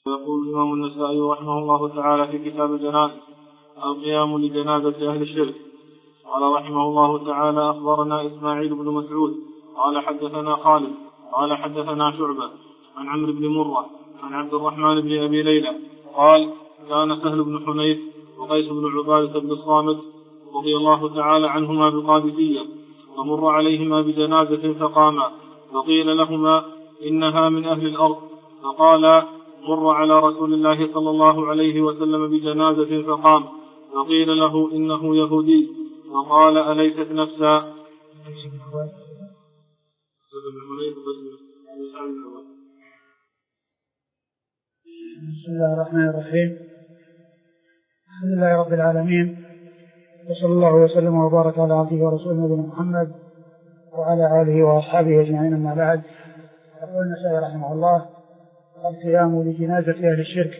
يقول الإمام النسائي رحمه الله تعالى في كتاب الجنائز: القيام لجنازة أهل الشرك. قال رحمه الله تعالى: أخبرنا إسماعيل بن مسعود قال حدثنا خالد قال حدثنا شعبة عن عمرو بن مرة عن عبد الرحمن بن أبي ليلى قال: كان سهل بن حنيف وقيس بن عبادة بن الصامت رضي الله تعالى عنهما بالقادسية، فمر عليهما بجنازة فقاما، فقيل لهما: إنها من أهل الأرض. فقال: مر على رسول الله صلى الله عليه وسلم بجنازة فقام، فقيل له: إنه يهودي. فقال: أليست نفسا؟ بسم الله الرحمن الرحيم. الحمد لله رب العالمين، وصلى الله وسلم وبارك على عبده ورسوله نبينا محمد وعلى آله وأصحابه أجمعين، أما بعد. يقول النسائي رحمه الله: القيام لجنازة أهل الشرك.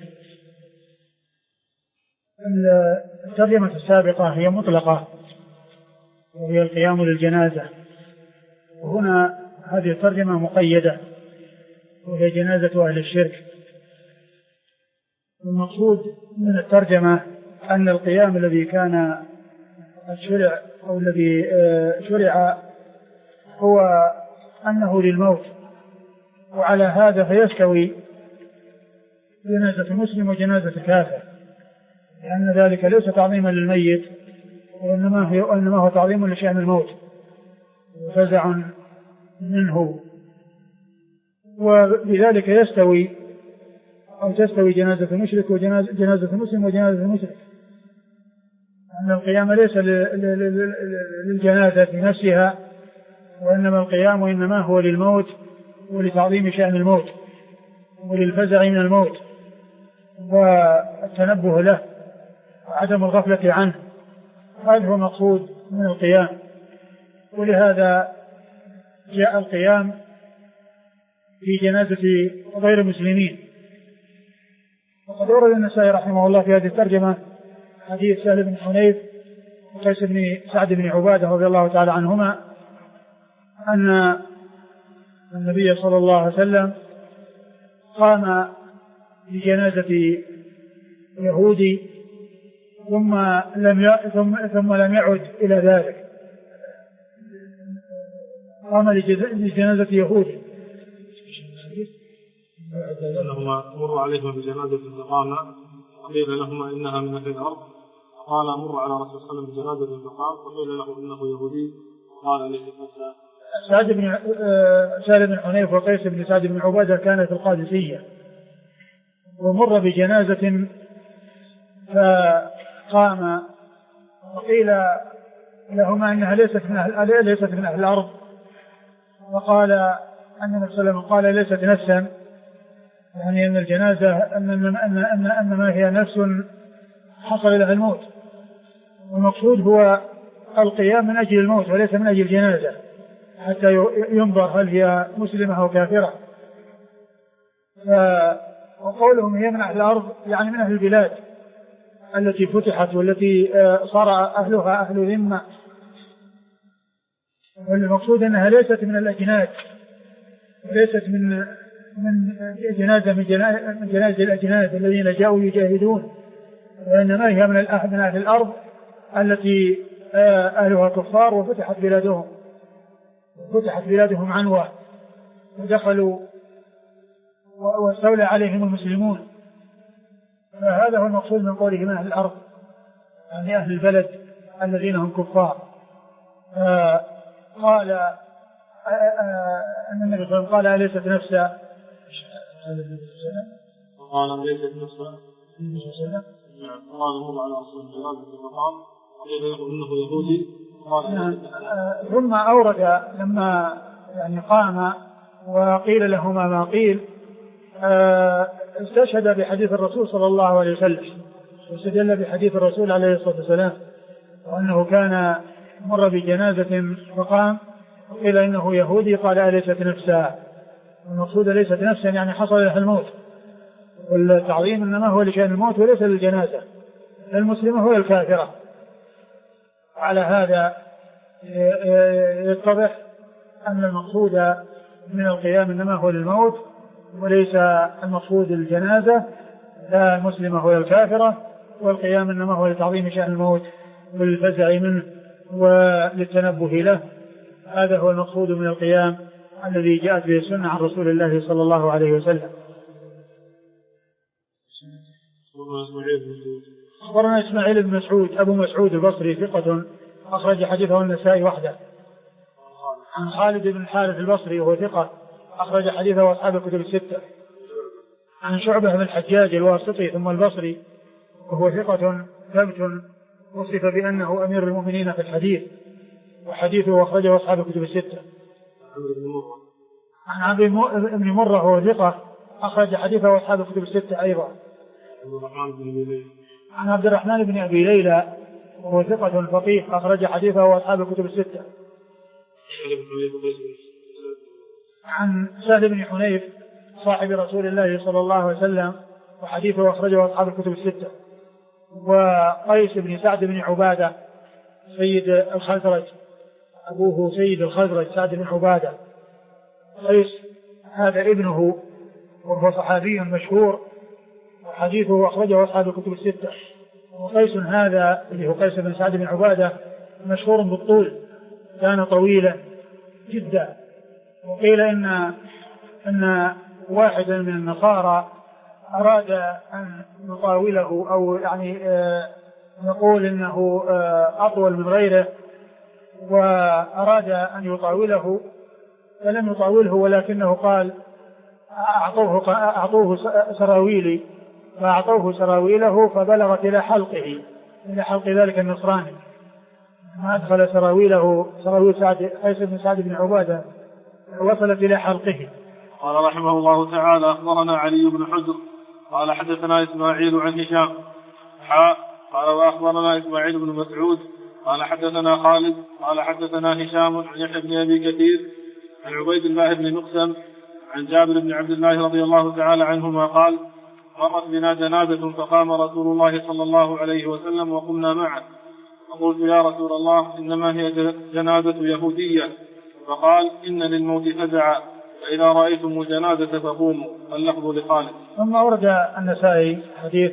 الترجمة السابقة هي مطلقة وهي القيام للجنازة، وهنا هذه الترجمة مقيدة وهي جنازة أهل الشرك. المقصود من الترجمة أن القيام الذي كان الشرع أو الذي شرع هو أنه للموت، وعلى هذا فيستوي جنازة مسلم وجنازة كافر، لأن ذلك ليس تعظيما للميت وإنما هو تعظيم لشأن الموت وفزع منه، وبذلك تستوي جنازة المشرك وجنازة المسلم وجنازة المشرك، أن القيام ليس للجنازة نفسها، وإنما القيام وإنما هو للموت ولتعظيم شأن الموت وللفزع من الموت والتنبه له وعدم الغفلة عنه. هذا هو المقصود من القيام، ولهذا جاء القيام في جنازة غير المسلمين. وقد ورد النسائي رحمه الله في هذه الترجمة حديث سهل بن حنيف وقيس بن سعد بن عبادة رضي الله تعالى عنهما أن النبي صلى الله عليه وسلم قام بجنازة يهودي ثم لم يعد إلى ذلك، قام لجنازة يهودي لهما مر عليهما بجنازة فقام، وقيل لهما: إنها من أهل الأرض. قال: مر على رسول الله صلى الله عليه وسلم بجنازة فقام، وقيل له: إنه يهودي. قال: ليس نفسا. سعد بن حنيف وقيس بن سعد بن عبادة كان في القادسية، ومر بجنازة فقام، وقيل لهما إنها ليست من أهل الأرض. وقال أن النبي صلى الله عليه وسلم قال: ليست نفسا، يعني أن الجنازة أن ما هي نفس حصل لها الموت، والمقصود هو القيام من أجل الموت وليس من أجل الجنازة، حتى ينظر هل هي مسلمة أو كافرة. وقولهم هي من أهل الأرض يعني من أهل البلاد التي فتحت والتي صار أهلها أهل ذمة، والمقصود أنها ليست من الأجناد، وليست من جنازة من جنازة الأجناد الذين جاءوا يجاهدون، وإنما هي من أهل الأرض التي أهلها كفار وفتحت بلادهم عنوة، ودخلوا واستولى عليهم المسلمون. فهذا هو المقصود من قوله من أهل الأرض، يعني أهل البلد الذين هم كفار. قال أن النبي صلى الله عليه وسلم قال: أليست نفسا؟ قال: ليست نفسا. قال: مر على رسول الله فقام، وقيل له: إنه يهودي. ثم أورد لما يعني قام وقيل لهما ما قيل، استشهد بحديث الرسول صلى الله عليه وسلم، واستدل بحديث الرسول عليه الصلاة والسلام، وأنه كان مر بجنازة فقام، وقيل إنه يهودي، قال: أليست نفسا؟ المقصود ليست نفسا يعني حصل لها الموت، والتعظيم إنما هو لشأن الموت وليس للجنازة، المسلمة هو الكافرة. على هذا يتضح أن المقصود من القيام إنما هو للموت وليس المقصود الجنازة لا المسلمة ولا الكافرة، والقيام إنما هو لتعظيم شأن الموت والفزع منه وللتنبه له. هذا هو المقصود من القيام الذي جاءت به السنة عن رسول الله صلى الله عليه وسلم. أخبرنا إسماعيل بن مسعود أبو مسعود البصري ثقة أخرج حديثه النسائي وحده. عن خالد بن الحارث البصري وهو ثقة أخرج حديثه أصحاب الكتب الستة. عن شعبة بن الحجاج الواسطي ثم البصري وهو ثقة ثبت وصف بأنه أمير المؤمنين في الحديث، وحديثه أخرجه أصحاب الكتب الستة. عن عمرو بن مرة وهو ثقة أخرج حديثه أصحاب الكتب الستة أيضا. عن عبد الرحمن بن أبي ليلى وهو ثقة فقيه أخرج حديثه أصحاب الكتب الستة. عن سهل بن حنيف صاحب رسول الله صلى الله عليه وسلم وحديثه أخرجه أصحاب الكتب الستة. وقيس بن سعد بن عبادة سيد الخزرج أبوه سيد الخزرج سعد بن عبادة. قيس هذا ابنه وهو صحابي مشهور وحديثه أخرجه أصحاب الكتب الستة. وقيس هذا اللي هو قيس بن سعد بن عبادة مشهور بالطول، كان طويلا جدا. وقيل إن واحدا من النصارى أراد أن يطاوله أو يعني نقول إنه أطول من غيره، وأراد أن يطاوله فلم يطاوله، ولكنه قال أعطوه سراويلي، فأعطوه سراويله فبلغت إلى حلقه، إلى حلق ذلك النصراني، ما أدخل سراويله سراويل قيس بن سعد بن عبادة وصلت إلى حلقه. قال رحمه الله تعالى أخبرنا علي بن حجر قال حدثنا إسماعيل عن هشام قال وأخبرنا إسماعيل بن مسعود قال حدثنا خالد قال حدثنا هشام عن يحيى بن أبي كثير عن عبيد الله بن مقسم عن جابر بن عبد الله رضي الله تعالى عنهما قال مرت بنا جنازة فقام رسول الله صلى الله عليه وسلم وقمنا معه، فقلت يا رسول الله إنما هي جنازة يهودية، فقال إن للموت فزعا فإذا رأيتم الجنازة فقوموا، اللفظ لخالد. ثم ورد النسائي حديث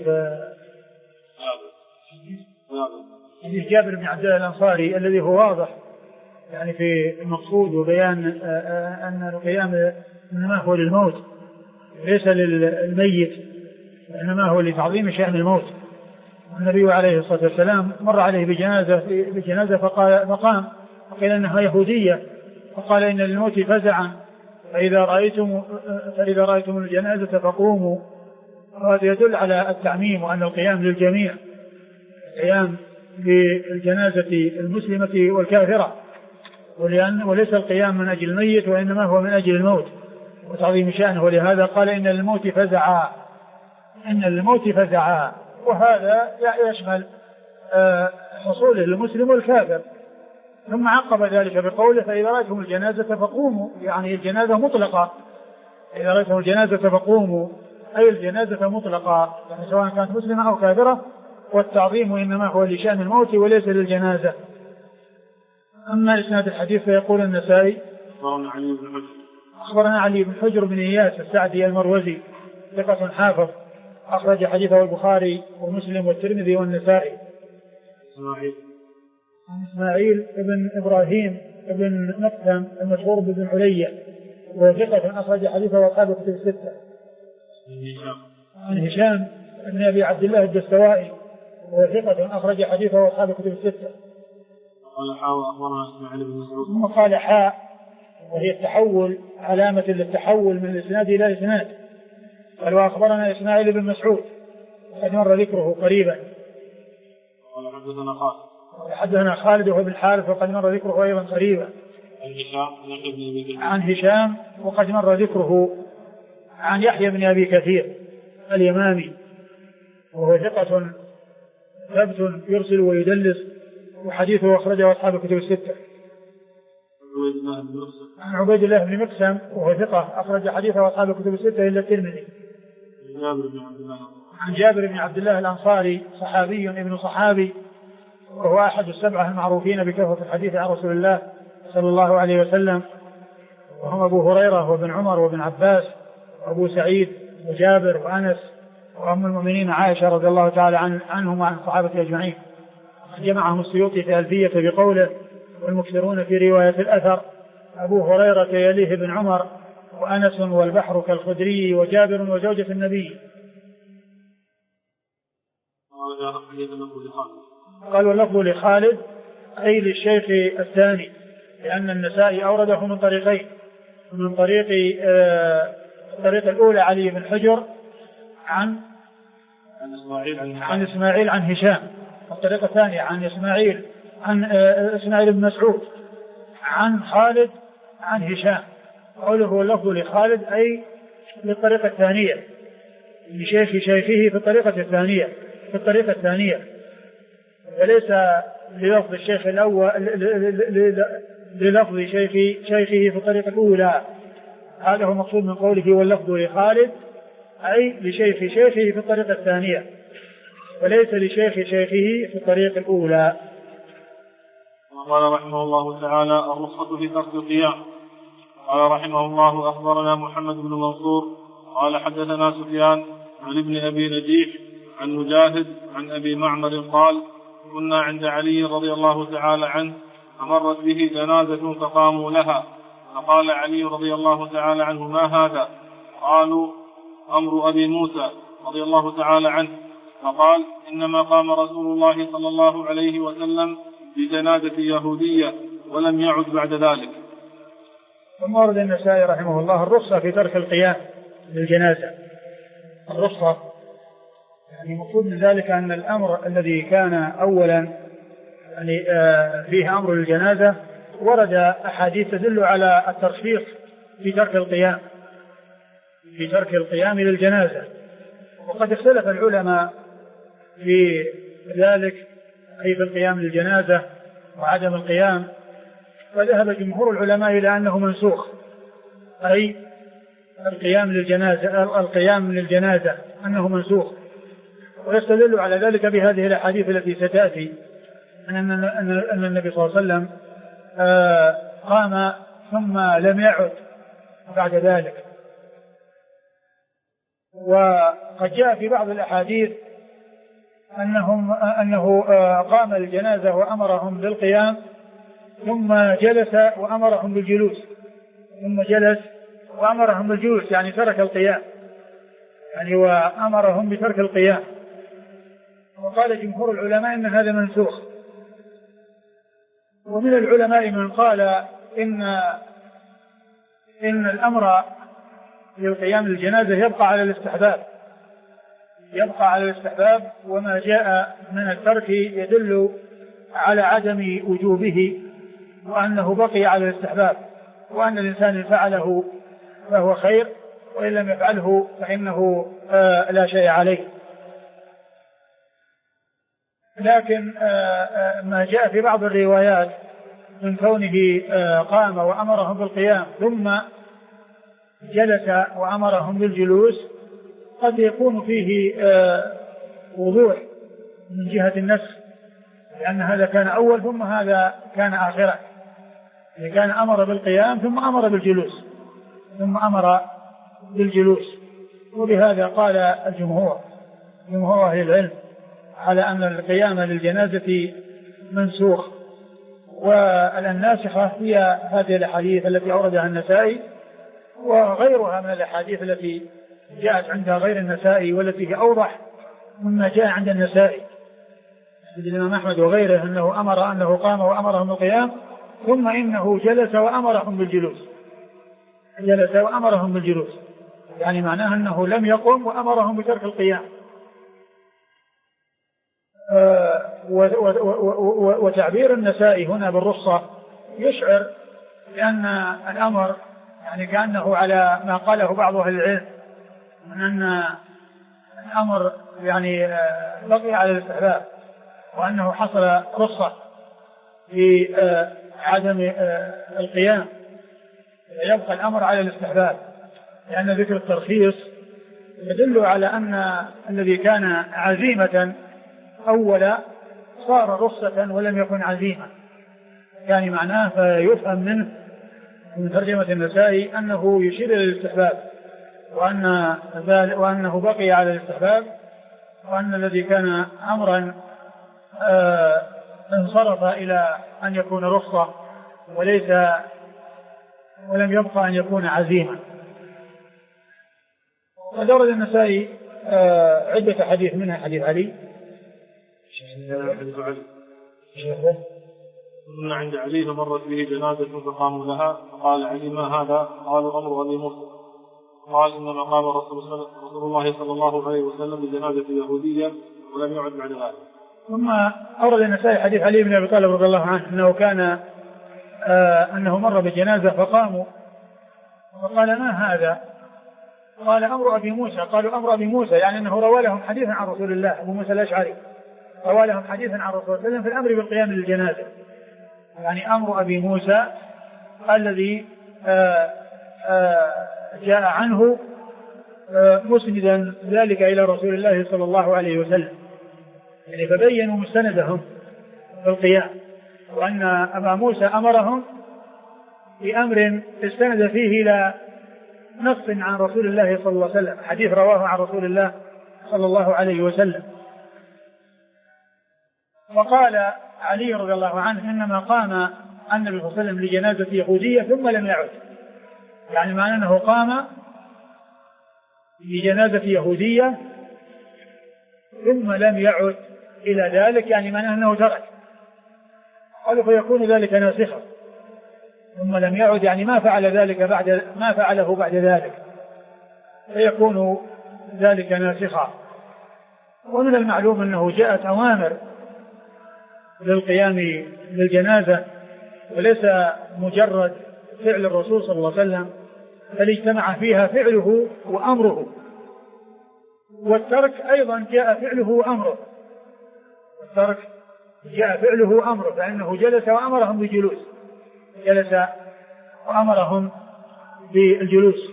جابر بن عبد الله الأنصاري الذي هو واضح يعني في المقصود وبيان أن القيام إنما هو للموت ليس للميت، إنما هو لتعظيم شأن الموت. النبي عليه الصلاة والسلام مر عليه بجنازة فقام وقيل أنها يهودية، فقال إن للموت فزعا فإذا رأيتم الجنازة فقوموا. وهذا يدل على التعميم وأن القيام للجميع، القيام بالجنازة المسلمة والكافرة، وليس القيام من أجل الميت وإنما هو من أجل الموت وتعظيم شأنه. ولهذا قال إن للموت فزعا، إن للموت فزعا، وهذا يشمل حصوله للمسلم والكافر. ثم عقب ذلك بقوله فإذا رأيتم الجنازة فقوموا، يعني الجنازة مطلقة، إذا رأيتم الجنازة فقوموا أي الجنازة مطلقة، يعني سواء كانت مسلمة أو كافرة، والتعظيم إنما هو لشأن الموت وليس للجنازة. أما إسناد الحديث فيقول النسائي أخبرنا علي بن حجر بن إياس السعدي المروزي ثقة حافظ أخرج حديثه البخاري ومسلم والترمذي والنسائي. إسماعيل بن إبراهيم بن مقسم المشهور بن علية وثقة أخرج حديثه أصحاب الكتب الستة. عن هشام بن أبي عبد الله الدستوائي وثقة أخرج حديثه أصحاب الكتب الستة. قال حاء وأخبرنا إسماعيل بن مسعود. ثم قال حاء وهي التحول، علامة للتحول من الإسناد إلى إسناد. قال وأخبرنا إسماعيل بن مسعود وقد مر ذكره قريبا. قال حدثنا خالد. حدثنا خالد وهو بن الحارث وقد مر ذكره أيضا قريبا. عن هشام وقد مر ذكره. عن يحيى بن أبي كثير اليمامي وهو ثقة ثبت يرسل ويدلس وحديثه أخرجه أصحاب الكتب الستة. عن عبيد الله بن مقسم وهو ثقة أخرج حديثه أصحاب الكتب الستة إلا الترمذي. عن جابر بن عبد الله الأنصاري صحابي ابن صحابي وهو أحد السبعة المعروفين بكثرة الحديث عن رسول الله صلى الله عليه وسلم، وهم أبو هريرة وابن عمر وابن عباس وأبو سعيد وجابر وأنس وأم المؤمنين عائشة رضي الله تعالى عنهم وعن الصحابة أجمعين. جمعهم السيوطي في ألفية بقوله: والمكثرون في رواية الأثر أبو هريرة يليه بن عمر وأنس والبحر كالخدري وجابر وزوجة النبي. قال: واللفظ لخالد أي للشيخ الثاني، لأن النسائي أورده من طريقين: من طريق الطريق الأولى علي بن حجر عن إسماعيل عن هشام، الطريقة الثانية عن إسماعيل بن مسعود عن خالد عن هشام. قوله واللفظ لخالد أي للطريقة الثانية، لشيخ شيخه في الطريقة الثانية وليس للفظ الشيخ الأول للفظ شيخه في الطريقة الأولى. هذا هو مقصود من قوله واللفظ لخالد أي لشيخ شيخه في الطريقة الثانية وليس لشيخ شيخه في الطريقة الأولى. وقال رحمه الله تعالى: الرخصة في ترك القيام. قال رحمه الله: أخبرنا محمد بن منصور قال حدثنا سفيان عن ابن أبي نجيح عن مجاهد عن أبي معمر قال: كنا عند علي رضي الله تعالى عنه فمرت به جنازة فقاموا لها، فقال علي رضي الله تعالى عنه: ما هذا؟ قالوا: أمر أبي موسى رضي الله تعالى عنه. فقال: إنما قام رسول الله صلى الله عليه وسلم بجنازة يهودية ولم يعد بعد ذلك. ثم ورد النسائي رحمه الله الرخصة في ترك القيام للجنازة. الرخصة يعني مقصود من ذلك أن الأمر الذي كان أولا يعني فيه أمر الجنازة ورد أحاديث تدل على الترخيص في ترك القيام للجنازة. وقد اختلف العلماء في ذلك أي في القيام للجنازة وعدم القيام، فذهب جمهور العلماء إلى أنه منسوخ، أي القيام للجنازة أنه منسوخ. ويستدل على ذلك بهذه الأحاديث التي ستأتي أن النبي صلى الله عليه وسلم قام ثم لم يعد بعد ذلك. وقد جاء في بعض الأحاديث أنه قام الجنازة وأمرهم بالقيام ثم جلس وأمرهم بالجلوس، يعني ترك القيام، يعني وأمرهم بترك القيام. وقال جمهور العلماء إن هذا منسوخ. ومن العلماء من قال إن الأمر للقيام للجنازة يبقى على الاستحباب، وما جاء من الترك يدل على عدم وجوبه وأنه بقي على الاستحباب، وأن الإنسان إن فعله فهو خير وإن لم يفعله فإنه لا شيء عليه. لكن ما جاء في بعض الروايات من كونه قام وأمرهم بالقيام ثم جلس وأمرهم بالجلوس قد يكون فيه وضوح من جهة النسخ، لأن هذا كان أول ثم هذا كان آخرا، يعني كان أمر بالقيام ثم أمر بالجلوس. وبهذا قال جمهور أهل العلم على أن القيام للجنازة منسوخ. والناسخة هي هذه الأحاديث التي أوردها النسائي وغيرها من الأحاديث التي جاءت عند غير النسائي والتي هي أوضح مما جاء عند النسائي عند الإمام أحمد وغيره، أنه قام وأمرهم بالقيام ثم إنه جلس وأمرهم بالجلوس، يعني معناه أنه لم يقم وأمرهم بترك القيام. وتعبير النسائي هنا بالرخصة يشعر بأن الأمر يعني كأنه على ما قاله بعض أهل العلم من أن الأمر يعني بقي على الاستحباب، وأنه حصل رخصة في عدم القيام، يبقى الأمر على الاستحباب، لأن ذكر الترخيص يدل على أن الذي كان عزيمة أولا صار رخصة ولم يكن عزيمة، يعني معناه فيفهم منه من ترجمة النسائي أنه يشير إلى الاستحباب وأنه بقي على الاستحباب، وأن الذي كان أمرا انصرف إلى أن يكون رخصة ولم يبقى أن يكون عزيمة. ودرج النسائي عدة حديث، منها حديث علي. كنا عند علي فمرت به جنازة فقاموا لها فقال علي: ما هذا؟ قالوا: أمر أبي موسى. قال: إنما قام رسول الله صلى الله عليه وسلم بجنازة يهودية ولم يعد بعد ذلك. ثم أورد النسائي حديث علي بن أبي طالب رضي الله عنه أنه مر بجنازة فقاموا وقال: ما هذا؟ قال: أمر أبي موسى. قالوا: أمر أبي موسى، يعني أنه روى لهم حديثا عن رسول الله. أبو موسى الأشعري روى لهم حديثا عن رسول الله في الأمر بالقيام للجنازة، يعني أمر أبي موسى الذي جاء عنه مسندا ذلك إلى رسول الله صلى الله عليه وسلم، يعني فبينوا مستندهم بالقيام، وأن أبا موسى أمرهم بأمر استند فيه إلى نص عن رسول الله صلى الله عليه وسلم، حديث رواه عن رسول الله صلى الله عليه وسلم. وقال علي رضي الله عنه: إنما قام النبي صلى الله عليه وسلم لجنازة يهودية ثم لم يعد، يعني معنى أنه قام لجنازة يهودية ثم لم يعد إلى ذلك، يعني معنى أنه ترك. قالوا: فيكون ذلك ناسخا. ثم لم يعد يعني ما فعله بعد ذلك، فيكون ذلك ناسخا. ومن المعلوم أنه جاءت أوامر للقيام للجنازة، وليس مجرد فعل الرسول صلى الله عليه وسلم، بل اجتمع فيها فعله وأمره، والترك أيضا جاء فعله وأمره. الترك جاء فعله وأمره، فإنه جلس وأمرهم بالجلوس، جلس وأمرهم بالجلوس.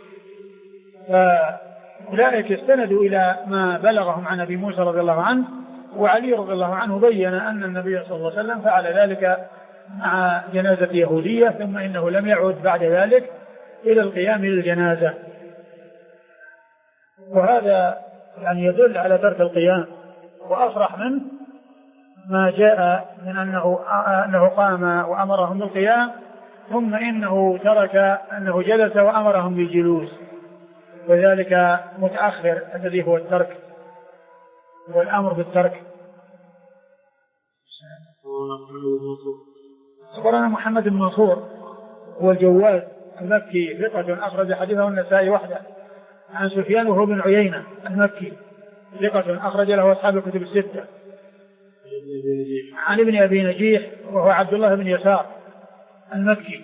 فأولئك استندوا إلى ما بلغهم عن أبي موسى رضي الله عنه، وعلي رضي الله عنه بين أن النبي صلى الله عليه وسلم فعل ذلك مع جنازة يهودية، ثم إنه لم يعد بعد ذلك إلى القيام للجنازة. وهذا يعني يدل على ترك القيام، وأصرح منه ما جاء من أنه قام وأمرهم بالقيام، ثم إنه ترك أنه جلس وأمرهم بالجلوس، وذلك متأخر الذي هو الترك والأمر بالترك. أخبرنا محمد بن منصور هو الجواد المكي ثقة أخرج حديثه النسائي وحده، عن سفيان وهو بن عيينة المكي ثقة أخرج له أصحاب الكتب الستة، عن ابن أبي نجيح وهو عبد الله بن يسار المكي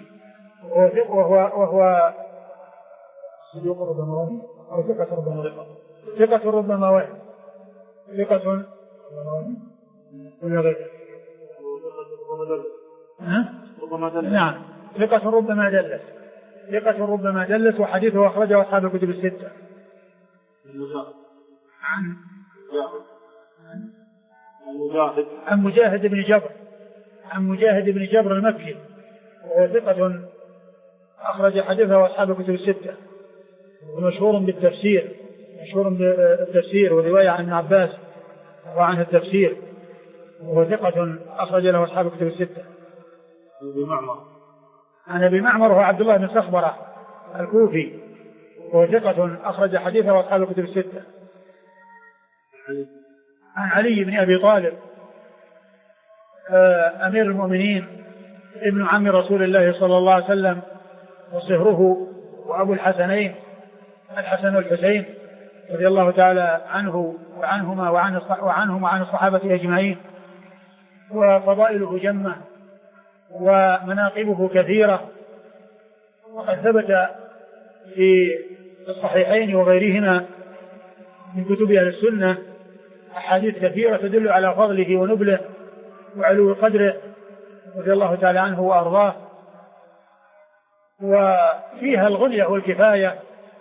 وهو صدوق ربما وهم أو ثقة ربما وهم، ثقة ربما وهم، ثقة ولا غير، نعم ثقة ربما دلس، ثقة ربما دلس، وحديثه أخرجه أصحاب الكتب الستة. عن مجاهد بن جبر، عن مجاهد بن جبر المكي وهو ثقة أخرج حديثه أصحاب الكتب الستة، ومشهور بالتفسير، مشهور بالتفسير ورواية عن ابن عباس وعن التفسير، وهو ثقة أخرج له أصحاب الكتب الستة. عن أبي معمر وهو عبد الله بن صخبرة الكوفي وهو ثقة أخرج حديثه أصحاب الكتب الستة. عن علي بن أبي طالب أمير المؤمنين ابن عم رسول الله صلى الله عليه وسلم وصهره وأبو الحسنين الحسن والحسين رضي الله تعالى عنه وعنهما وعن الصحابة أجمعين، وفضائله جمة ومناقبه كثيرة، وقد ثبت في الصحيحين وغيرهما من كتب أهل السنة أحاديث كثيرة تدل على فضله ونبله وعلو قدره رضي الله تعالى عنه وأرضاه، وفيها الغنية والكفاية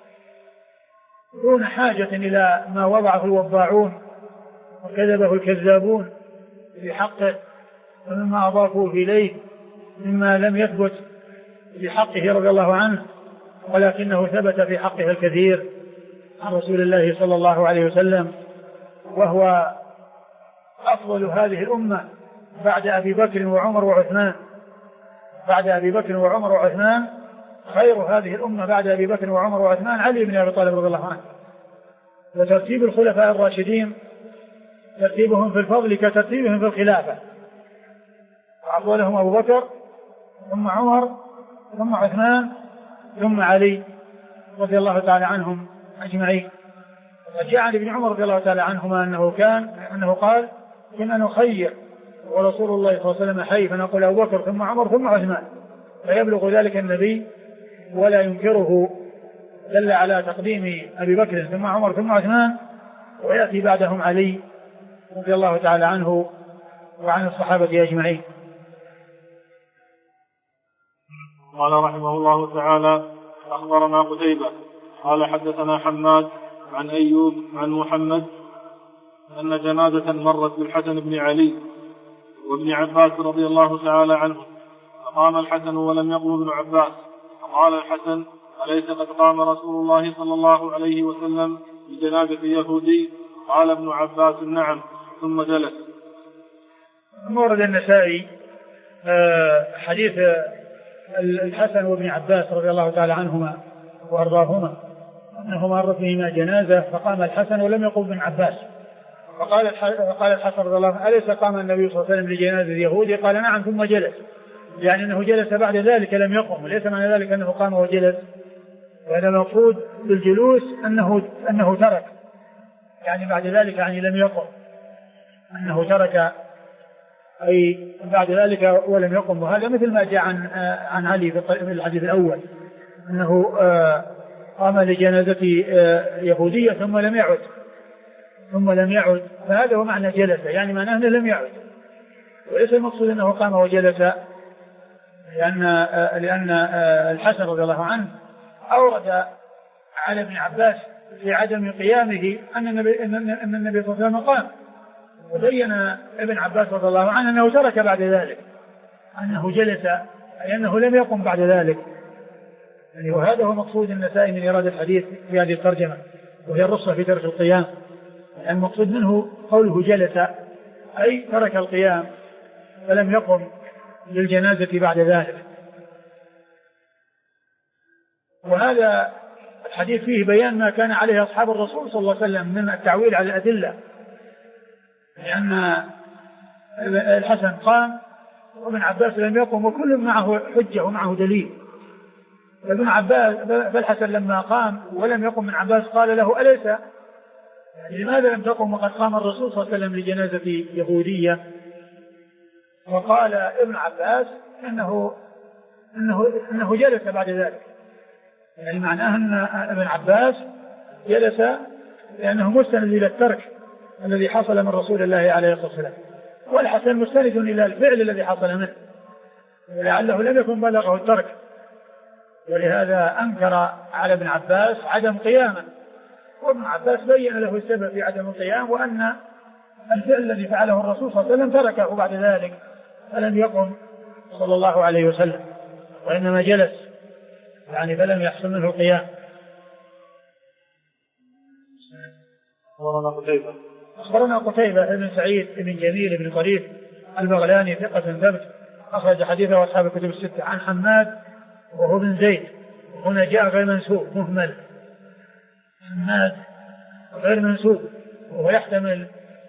دون حاجة إلى ما وضعه الوضاعون وكذبه الكذابون في حقه ومما أضافوا إليه مما لم يثبت في حقه رضي الله عنه، ولكنه ثبت في حقه الكثير عن رسول الله صلى الله عليه وسلم، وهو أفضل هذه الأمة بعد أبي بكر وعمر وعثمان. بعد أبي بكر وعمر وعثمان خير هذه الأمة بعد أبي بكر وعمر وعثمان علي بن أبي طالب رضي الله عنه. وترتيب الخلفاء الراشدين ترتيبهم في الفضل كترتيبهم في الخلافة، أفضلهم أبو بكر ثم عمر ثم عثمان ثم علي رضي الله تعالى عنهم أجمعين. وجاء عن ابن عمر رضي الله تعالى عنهما أنه قال كنا نخير ورسول الله صلى الله عليه وسلم حي فنقول أبو بكر ثم عمر ثم عثمان، فيبلغ ذلك النبي ولا ينكره، دل على تقديم أبي بكر ثم عمر ثم عثمان، ويأتي بعدهم علي رضي الله تعالى عنه وعن الصحابة أجمعين. قال رحمه الله تعالى: أخبرنا قتيبة قال حدثنا حماد عن أيوب عن محمد أن جنازة مرت بالحسن بن علي وابن عباس رضي الله تعالى عنه، فقام الحسن ولم يقم ابن عباس، فقال الحسن: أليس قد قام رسول الله صلى الله عليه وسلم بجنازة يهودي؟ قال ابن عباس: نعم، ثم جلس. مورد النسائي حديث الحسن وابن عباس رضي الله تعالى عنهما وأرضاهما أنهما مر فيهما جنازة فقام الحسن ولم يقم ابن عباس، فقال الحسن رضي الله عنه: أليس قام النبي صلى الله عليه وسلم لجنازة يهودي؟ قال: نعم، ثم جلس، يعني أنه جلس بعد ذلك لم يقم، وليس معنى ذلك أنه قام وجلس، وهذا المقصود بالجلوس أنه ترك، يعني بعد ذلك يعني لم يقم، أنه ترك أي بعد ذلك ولم يقم. وهذا مثل ما جاء عن علي في الحديث الأول أنه قام لجنازة يهودية ثم لم يعد، فهذا هو معنى جلس، يعني معناه أنه لم يعد، وليس المقصود أنه قام وجلس، لأن الحسن رضي الله عنه أورد على ابن عباس في عدم قيامه أن النبي صلى الله عليه وسلم قام، وبين ابن عباس رضي الله عنه أنه ترك بعد ذلك، أنه جلس، أي أنه لم يقم بعد ذلك، يعني وهذا هو مقصود النسائي من إيراد الحديث في هذه الترجمة، وهي الرخصة في ترك القيام، يعني المقصود منه قوله جلس أي ترك القيام فلم يقم للجنازة بعد ذلك. وهذا الحديث فيه بيان ما كان عليه أصحاب الرسول صلى الله عليه وسلم من التعويل على الأدلة، لأن الحسن قام وابن عباس لم يقم، وكل معه حجة ومعه دليل. فابن عباس فالحسن لما قام ولم يقم ابن عباس قال له: أليس لماذا لم تقم وقد قام الرسول صلى الله عليه وسلم لجنازة يهودية؟ وقال ابن عباس إنه جلس بعد ذلك، يعني معناه أن ابن عباس جلس لأنه مستند إلى الترك الذي حصل من رسول الله عليه الصلاة والسلام، والحسن مستند إلى الفعل الذي حصل منه، ولعله لم يكن بلغه الترك، ولهذا أنكر على ابن عباس عدم قيامه، وابن عباس بين له السبب في عدم القيام، وأن الفعل الذي فعله الرسول صلى الله عليه وسلم تركه بعد ذلك فلم يقم صلى الله عليه وسلم، وإنما جلس، يعني فلم يحصل منه القيام. أخبرنا قتيبة بن سعيد بن جميل بن طريف البغلاني ثقة ثبت أخرج حديثه أصحاب الكتب الستة. عن حماد وهو بن زيد، هنا جاء غير منسوب مهمل، حماد غير منسوب، وهو يحتمل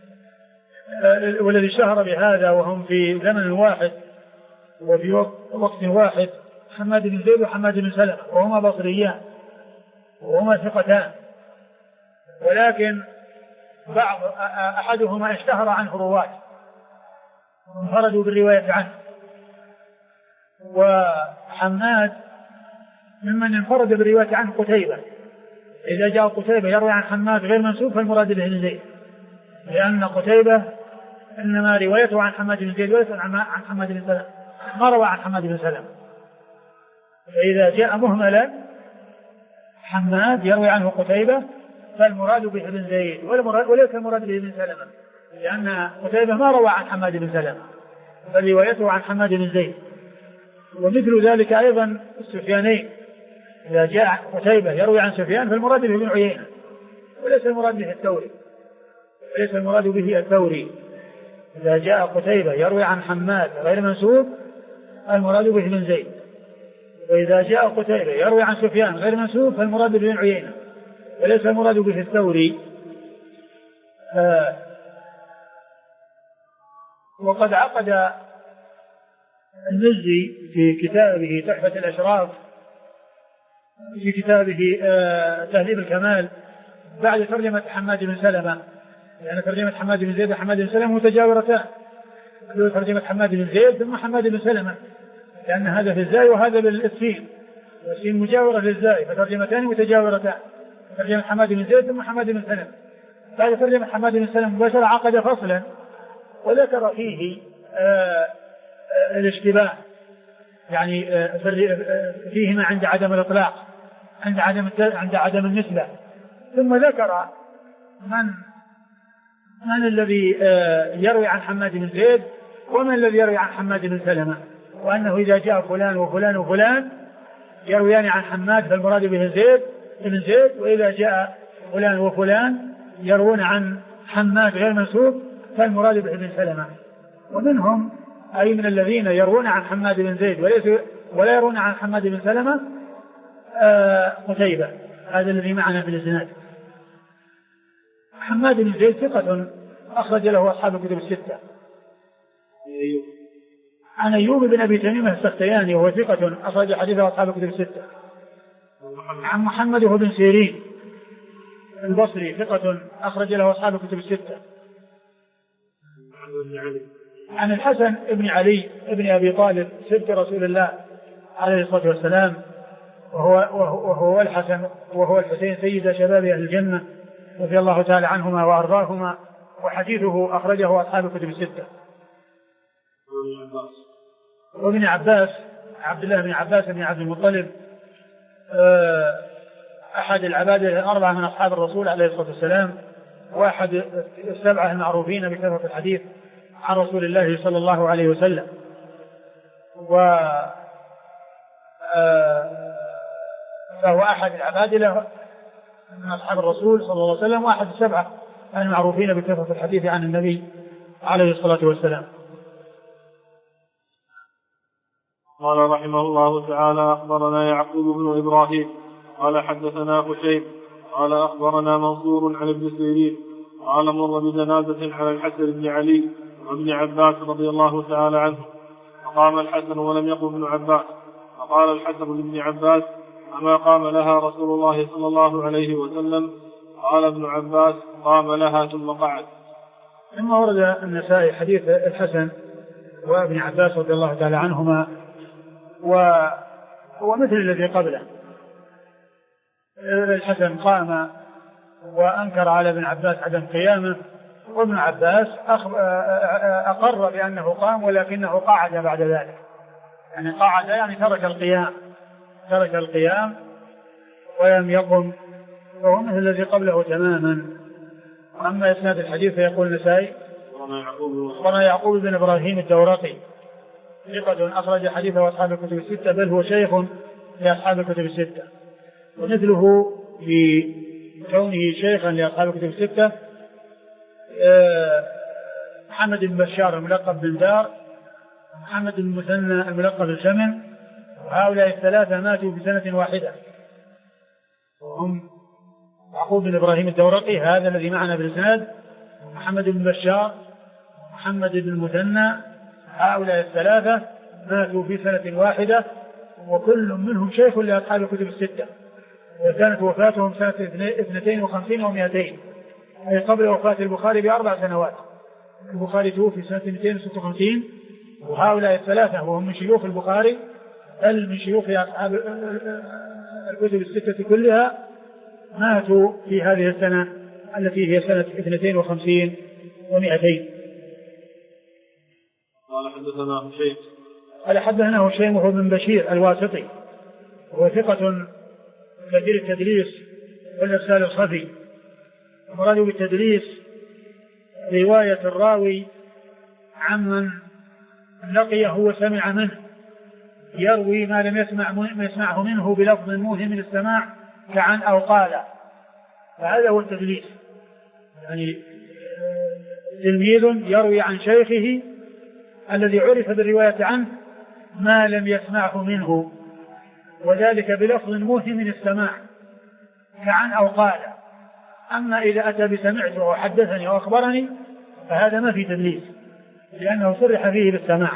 والذي شهر بهذا وهم في زمن واحد وفي وقت واحد حماد بن زيد وحماد بن سلمة، وهما بصريان وهما ثقتان، ولكن أحدهما اشتهر عنه رواة وانفردوا بالرواية عنه، وحماد ممن انفرد بالرواية عنه قتيبة. إذا جاء قتيبة يروي عن حماد غير منسوب فالمراد به بن زيد، لأن قتيبة إنما روايته عن حماد بن زيد وليس عن حماد بن سلمة، ما روى عن حماد بن سلمة. فإذا جاء مهملا حماد يروي عنه قتيبة فالمراد به بن زيد وليس المراد به بن سلمة، لأن قتيبة ما روى عن حماد بن سلمة فروايته عن حماد بن زيد. ومثل ذلك أيضا السفيانين، إذا جاء قتيبة يروي عن سفيان فالمراد به بن عيينة، وليس المراد به الثوري، ليس المراد به الثوري. إذا جاء قتيبة يروي عن حماد غير منسوب المراد به بن زيد، وإذا جاء قتيبة يروي عن سفيان غير منسوب فالمراد به بن عيينة، وليس المراد به الثوري. وقد عقد المزي في كتابه تحفة الأشراف في كتابه تهذيب الكمال بعد ترجمة حماد بن سلمة، يعني ترجمة حماد بن زيد وحماد بن سلمة متجاورتان، ترجمة حماد بن زيد ثم حماد بن سلمة، لأن هذا في الزاي وهذا بالسين، والسين مجاورة للزاي، فترجمتان متجاورتان، ترجمة حماد بن زيد ثم حماد بن سلمة. بعد ترجمة حماد بن سلمة مباشرة عقد فصلا وذكر فيه الاشتباه، يعني فيهما عند عدم الإطلاق، عند عدم النسبة، ثم ذكر من الذي يروي عن حماد بن زيد ومن الذي يروي عن حماد بن سلمة، وأنه إذا جاء فلان وفلان وفلان يرويان عن حماد فالمراد به ابن زيد، وإذا جاء فلان وفلان يروون عن حماد غير منسوب فالمراد به ابن سلمة. ومنهم أي من الذين يروون عن حماد بن زيد ولا يروون عن حماد بن سلمة قتيبة، هذا الذي معنا في الإسناد. حماد بن زيد ثقة أخرج له أصحاب الكتب الستة. عن أيوب بن أبي تميم السختياني وهو ثقة أخرج حديثه أصحاب الكتب الستة. عن محمد بن سيرين البصري ثقة أخرج له أصحاب الكتب الستة. عن الحسن بن علي بن أبي طالب سبط رسول الله عليه الصلاة والسلام، وهو الحسن وهو الحسين سيد شباب أهل الجنة رضي الله تعالى عنهما وأرضاهما، وحديثه أخرجه أصحاب الكتب الستة. وابن عباس عبد الله بن عباس بن عبد المطلب أحد العبادة الأربعة من أصحاب الرسول عليه الصلاة والسلام، وأحد السبعة المعروفين بكثرة الحديث عن رسول الله صلى الله عليه وسلم، فهو أحد العبادة من أصحاب الرسول صلى الله عليه وسلم، وأحد السبعة المعروفين بكثرة الحديث عن النبي عليه الصلاة والسلام. قال رحمه الله تعالى: أخبرنا يعقوب بن إبراهيم قال حدثنا هشيم قال أخبرنا منصور عن ابن سيرين قال مر بجنازة على الحسن بن علي وابن عباس رضي الله تعالى عنه، فقام الحسن ولم يقم ابن عباس، فقال الحسن لابن عباس: أما قام لها رسول الله صلى الله عليه وسلم؟ قال ابن عباس: قام لها ثم قعد. ثم ورد النسائي حديث الحسن وابن عباس رضي الله تعالى عنهما، وهو مثل الذي قبله. الحسن قام وأنكر على ابن عباس عدم قيامه، وابن عباس أقر بأنه قام ولكنه قعد بعد ذلك، يعني قعد يعني ترك القيام ولم يقم، وهو مثل الذي قبله تماما. أما إسناد الحديث فيقول النسائي: أخبرنا يعقوب بن إبراهيم الدورقي ثقة أخرج حديثه أصحاب الكتب الستة، بل هو شيخ لأصحاب الكتب الستة، ومثله في كونه شيخا لأصحاب الكتب الستة محمد بن بشار الملقب بن دار، محمد بن مثنى الملقب بالشمن، وهؤلاء الثلاثة ماتوا بسنة واحدة، وهم يعقوب بن إبراهيم الدورقي هذا الذي معنا بالإسناد، محمد بن بشار، محمد بن المثنى، هؤلاء الثلاثة ماتوا في سنة واحدة، وكل منهم شيخ لأصحاب الكتب الستة، وكانت وفاتهم سنة 52 و200، أي قبل وفاة البخاري ب4 سنوات. البخاري توفي سنة 256، وهؤلاء الثلاثة وهم من شيوخ البخاري بل من شيوخ أصحاب الكتب الستة كلها ماتوا في هذه السنة التي هي سنة 52 و200. قال حدثنا هشيم وهو بن بشير الواسطي، وهو ثقة كثير التدليس والإرسال الخفي. المراد بالتدليس رواية الراوي عمن لقيه وسمع منه، يروي ما لم يسمعه منه بلفظ موهم للسماع كعن أو قال، فهذا هو التدليس. يعني تلميذ يروي عن شيخه الذي عرف بالرواية عنه ما لم يسمعه منه، وذلك بلفظ موهم من السماع كعن أو قال. أما إذا أتى بسمعته وحدثني وأخبرني فهذا ما في تدليس، لأنه صرح فيه بالسماع.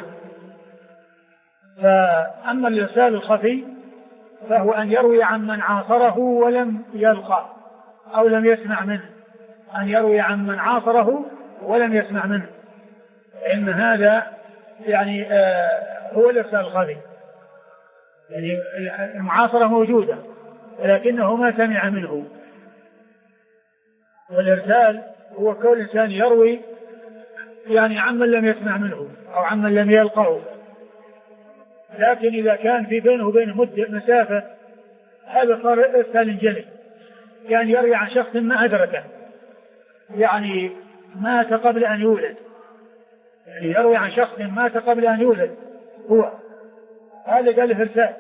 فأما الإرسال الخفي فهو أن يروي عن من عاصره ولم يلقى أو لم يسمع منه، أن يروي عن من عاصره ولم يسمع منه، إن هذا يعني هو الإرسال الخفي. يعني المعاصرة موجودة لكنه ما سمع منه. والإرسال هو كل إنسان يروي يعني عمن لم يسمع منه أو عمن لم يلقه، لكن إذا كان في بينه وبينه مدة مسافة هذا صار إرسال جلي، يعني يروي عن شخص ما أدركه، يعني مات قبل أن يولد، يعني يروي عن شخص مات قبل أن يولد هو، هذا قال إرسال.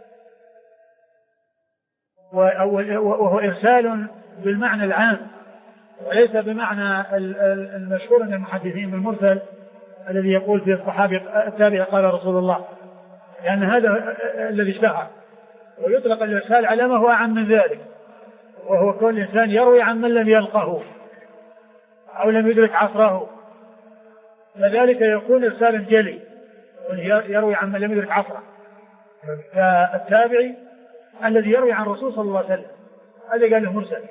وهو إرسال بالمعنى العام وليس بمعنى المشهور من المحدثين بالمرسل الذي يقول في الصحابي التابع قال رسول الله، لأن هذا الذي اشتهر. ويطلق الإرسال على ما هو أعم من ذلك، وهو كل إنسان يروي عن من لم يلقه أو لم يدرك عصره، فذلك يكون إرسال جلي، يروي عن من لم يدرك عصره. فالتابعي الذي يروي عن الرسول صلى الله عليه وسلم هذا قال له مرسل.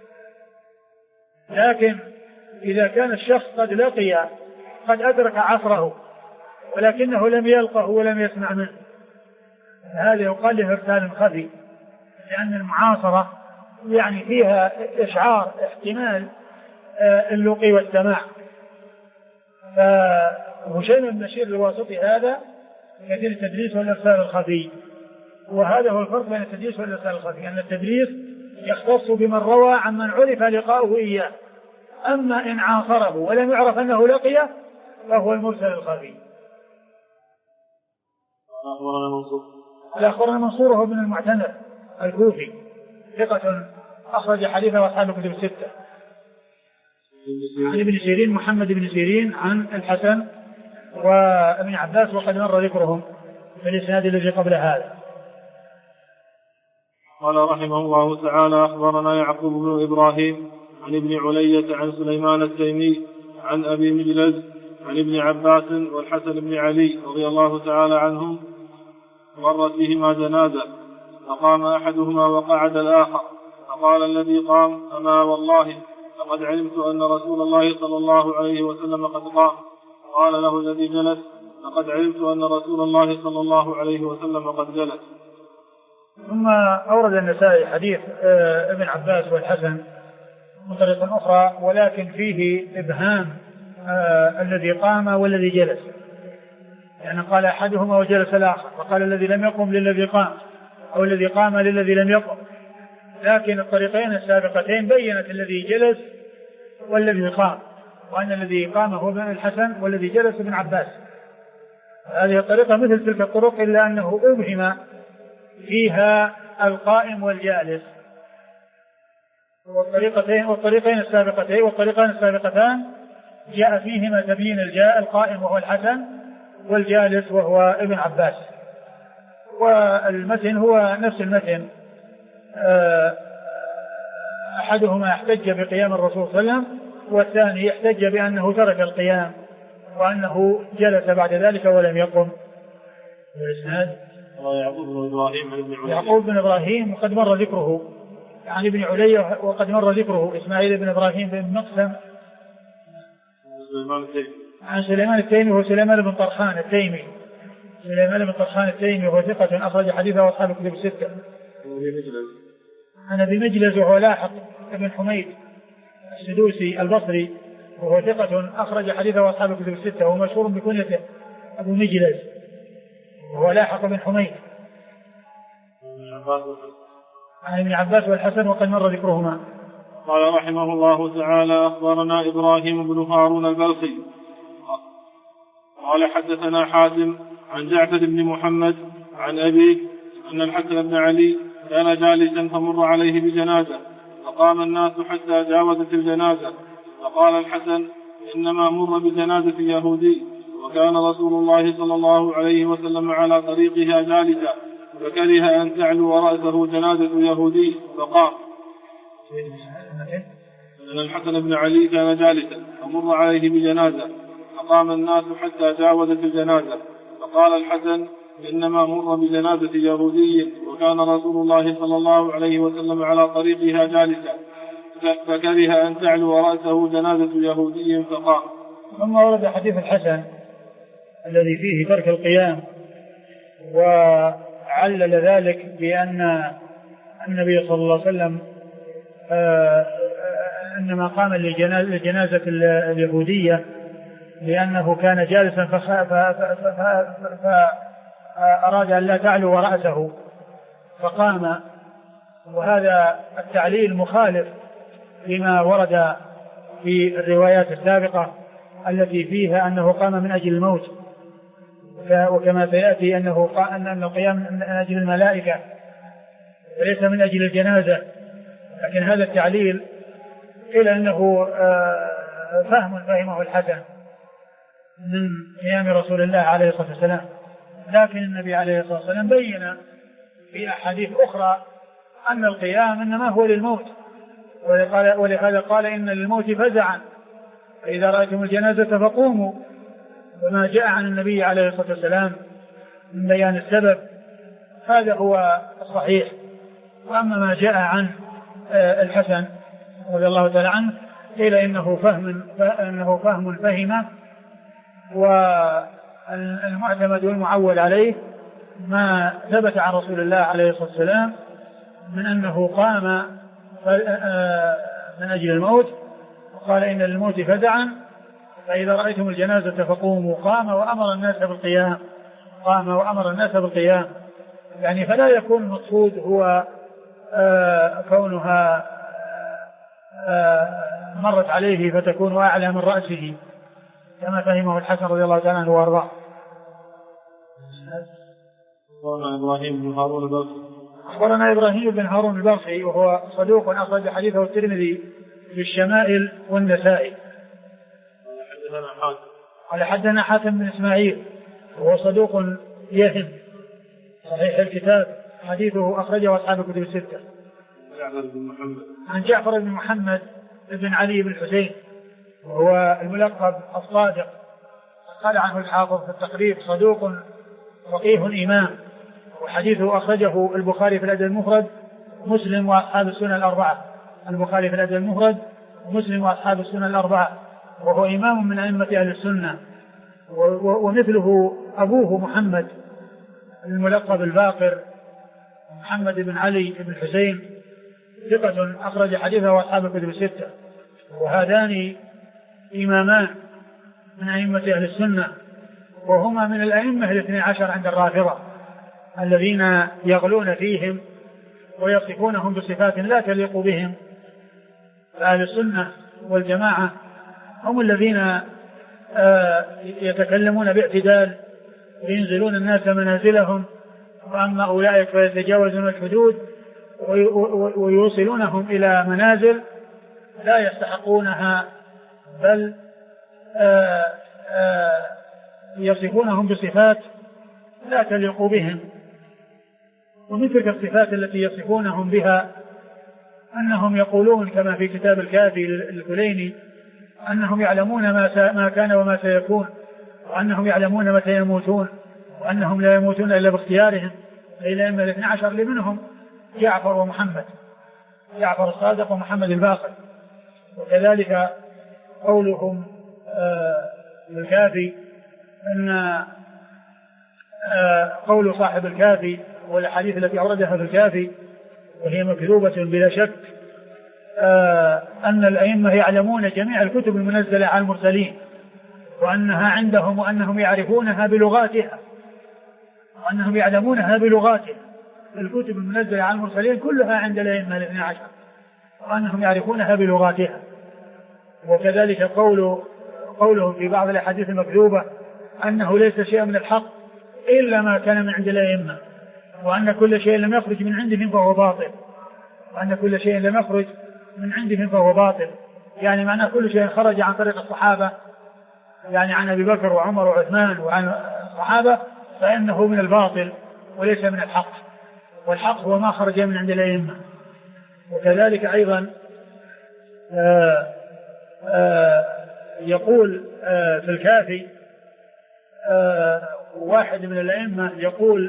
لكن إذا كان الشخص قد لقي قد أدرك عصره ولكنه لم يلقه ولم يسمع منه، هذا يقال له إرسال خفي، لأن المعاصرة يعني فيها إشعار احتمال اللقي والسماع. فهشيم بن بشير الواسطي هذا كثير التدليس والإرسال الخفي، وهذا هو الفرق بين التدليس والإرسال الخفي، أن التدليس يختص بمن روى عن من عرف لقاؤه إياه، أما إن عاصره ولم يعرف أنه لقيه فهو المرسل الخفي. الأخبرنا منصور هو بن المعتمر الكوفي ثقة أخرج حديثه أصحاب الكتب الستة. عن ابن سيرين محمد بن سيرين عن الحسن وابن عباس وقد مر ذكرهم في الإسناد الذي قبل هذا. قال رحمه الله تعالى أخبرنا يعقوب بن إبراهيم عن ابن علية عن سليمان التيمي عن أبي مجلز عن ابن عباس والحسن بن علي رضي الله تعالى عنهم مرت بهما جنازة فقام أحدهما وقعد الآخر فقال الذي قام أما والله لقد علمت أن رسول الله صلى الله عليه وسلم قد قام. قال له الذي جلس لقد علمت أن رسول الله صلى الله عليه وسلم قد جلس. ثم أورد النسائي حديث ابن عباس والحسن من طريق أخرى ولكن فيه إبهام الذي قام والذي جلس، يعني قال أحدهما وجلس الآخر، فقال الذي لم يقم للذي قام أو الذي قام للذي لم يقم، لكن الطريقين السابقتين بيّنت الذي جلس والذي قام، وأن الذي قام هو ابن الحسن والذي جلس ابن عباس. هذه الطريقة مثل تلك الطرق إلا أنه أبهم فيها القائم والجالس. والطريقين السابقتان جاء فيهما تبيين القائم وهو الحسن والجالس وهو ابن عباس، والمتن هو نفس المتن. أحدهما احتج بقيام الرسول صلى الله عليه وسلم والثاني يحتج بأنه ترك القيام وأنه جلس بعد ذلك ولم يقم. الإسناد يعقوب بن إبراهيم وقد مر ذكره عن ابن علية وقد مر ذكره إسماعيل بن إبراهيم بن مقسم عن سليمان التيمي وهو سليمان بن طرخان التيمي. سليمان بن طرخان التيمي وهو ثقة أخرج حديثه أصحاب الكتب الستة. عن أبي مجلز وهو لاحق ابن حميد السدوسي البصري وهو ثقة أخرج حديثه أصحاب الكتب الستة وهو مشهور بكنيته أبو مجلز وهو لاحق ابن حميد. عن ابن عباس والحسن وقد مر ذكرهما. قال رحمه الله تعالى أخبرنا إبراهيم بن هارون البلخي قال حدثنا حاتم عن جعفر بن محمد عن أبيه أن الحسن بن علي كان جالسا فمر عليه بجنازة فقام الناس حتى جاوزت الجنازة، فقال الحسن: إنما مر بجنازة يهودي، وكان رسول الله صلى الله عليه وسلم على طريقها جالسا، فكره أن تعلو رأسه جنازة يهودي فقام. أن الحسن بن علي كان جالسا فمر عليه بجنازة، فقام الناس حتى جاوزت الجنازة، فقال الحسن: إنما مر بجنازة يهودي، وكان رسول الله صلى الله عليه وسلم على طريقها جالسا، فكره أن تعلو رأسه جنازة يهودي فقام. ثم ورد حديث الحسن الذي فيه ترك القيام، وعلل ذلك بأن النبي صلى الله عليه وسلم إنما قام لجنازة اليهودية لأنه كان جالسا فأراد أن لا تعلو رأسه فقام. وهذا التعليل مخالف لما ورد في الروايات السابقة التي فيها أنه قام من أجل الموت، وكما سيأتي أن القيام من أجل الملائكة وليس من أجل الجنازة. لكن هذا التعليل قيل أنه فهمه الحسن من قيام رسول الله عليه الصلاة والسلام، لكن النبي عليه الصلاة والسلام بين في أحاديث أخرى أن القيام إنما هو للموت، ولهذا قال: إن للموت فزعا فإذا رأيتم الجنازة فقوموا. وما جاء عن النبي عليه الصلاة والسلام من بيان السبب هذا هو الصحيح. وأما ما جاء عن الحسن رضي الله تعالى عنه قيل إنه فهم فهم، والمعتمد والمعول عليه ما ثبت عن رسول الله عليه الصلاة والسلام من أنه قام من أجل الموت، وقال: إن للموت فزعا فإذا رأيتم الجنازة فقوموا. قام وأمر الناس بالقيام، يعني فلا يكون المقصود هو كونها مرت عليه فتكون أعلى من رأسه كما فهمه الحسن رضي الله تعالى عنه وارضاه. أخبرنا إبراهيم بن هارون البرخي وهو صدوق أخرج حديثه الترمذي في الشمائل والنسائي. قال حدثنا حاتم بن إسماعيل وهو صدوق يهم صحيح الكتاب، حديثه أخرجه أصحاب الكتب الستة. عن جعفر بن محمد بن علي بن الحسين وهو الملقب الصادق، قال عنه الحافظ في التقريب: صدوق فقيه إمام، وحديثه أخرجه البخاري في الأدب المفرد، مسلم وأصحاب السنن الأربعة. البخاري في الأدب المفرد، مسلم وأصحاب السنن الأربعة، وهو إمام من أئمة أهل السنة. ومثله أبوه محمد الملقب الباقر محمد بن علي بن الحسين، ثقة أخرج حديثه وأصحاب الكتب الستة. وهذان إمامان من أئمة أهل السنة، وهما من الأئمة 12 عند الرافضة الذين يغلون فيهم ويصفونهم بصفات لا تليق بهم. فأهل السنة والجماعة هم الذين يتكلمون باعتدال وينزلون الناس منازلهم، وأما أولئك فيتجاوزون الحدود ويوصلونهم إلى منازل لا يستحقونها، بل يصفونهم بصفات لا تليق بهم. ومن تلك الصفات التي يصفونهم بها أنهم يقولون كما في كتاب الكافي للكليني أنهم يعلمون ما كان وما سيكون، وأنهم يعلمون متى يموتون، وأنهم لا يموتون إلا باختيارهم. إلى أن 12 منهم جعفر ومحمد، جعفر الصادق ومحمد الباقر. وكذلك قولهم الكافي أن قول صاحب الكافي والحديث التي أوردها في الكافي وهي مكذوبة بلا شك، أن الأئمة يعلمون جميع الكتب المنزلة على المرسلين وأنها عندهم، وأنهم يعرفونها بلغاتها، وأنهم يعلمونها بلغاتها. الكتب المنزلة على المرسلين كلها عند الأئمة 12 وأنهم يعرفونها بلغاتها. وكذلك قولهم في بعض الأحاديث المكذوبة أنه ليس شيء من الحق إلا ما كان من عند الأئمة، وأن كل شيء لم يخرج من عندهم فهو باطل، وأن كل شيء لم يخرج من عندهم فهو باطل، يعني معناه كل شيء خرج عن طريق الصحابة، يعني عن أبي بكر وعمر وعثمان وعن الصحابة، فإنه من الباطل وليس من الحق، والحق هو ما خرج من عند الأئمة. وكذلك أيضا يقول في الكافي واحد من الأئمة يقول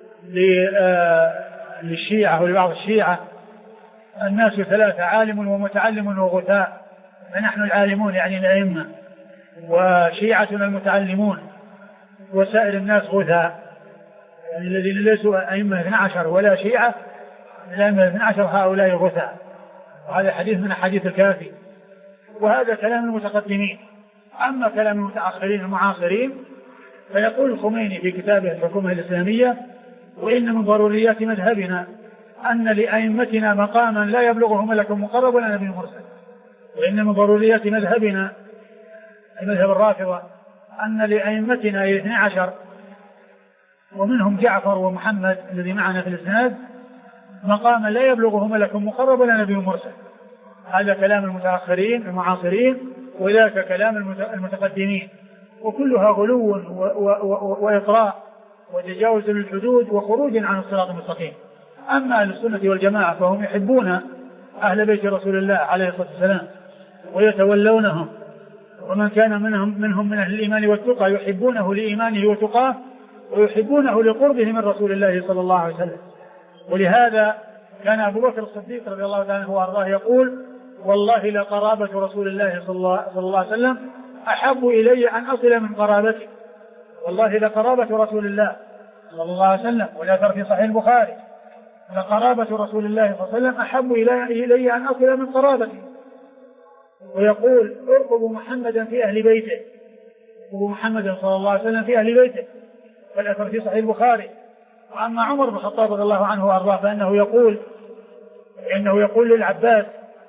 للشيعة ولبعض الشيعة: الناس ثلاثة، عالم ومتعلم وغثاء، فنحن العالمون يعني الأئمة، وشيعتنا المتعلمون، وسائر الناس غثاء، يعني الذين ليسوا أئمة 12 ولا شيعة، الأئمة 12 هؤلاء غثاء. وهذا حديث من حديث الكافي، وهذا كلام المتقدمين. أما كلام المتأخرين المعاصرين فيقول الخميني في كتابه الحكومة الإسلامية: وإن من ضروريات مذهبنا أن لأئمتنا مقاما لا يبلغه ملك مقرب ولا نبي مرسل. وإن من ضروريات مذهبنا، المذهب الرافضة، أن لأئمتنا 12 ومنهم جعفر ومحمد الذي معنا في الإسناد مقاما لا يبلغه ملك مقرب ولا نبي مرسل. هذا كلام المتأخرين المعاصرين، وذاك كلام المتقدمين، وكلها غلو وإطراء وتجاوز للحدود وخروج عن الصراط المستقيم. أما أهل السنة والجماعة فهم يحبون أهل بيت رسول الله عليه الصلاة والسلام ويتولونهم، ومن كان منهم من أهل الإيمان والتقى يحبونه لإيمانه وتقاه، ويحبونه لقربه من رسول الله صلى الله عليه وسلم. ولهذا كان أبو بكر الصديق رضي الله عنه وأرضاه يقول: والله لقرابة رسول الله صلى الله عليه وسلم أحب إلي أن أصل من قرابتي. والله لقرابة رسول الله صلى الله عليه وسلم، والأثر في صحيح البخاري: لقرابة رسول الله صلى الله عليه وسلم أحب إلي أن أصل من قرابتي. ويقول: ارقبوا محمدا في أهل بيته، ارقبوا محمدا صلى الله عليه وسلم في أهل بيته، والأثر في صحيح البخاري. وأما عمر بن الخطاب رضي الله عنه وأرضاه فإنه يقول للعباس: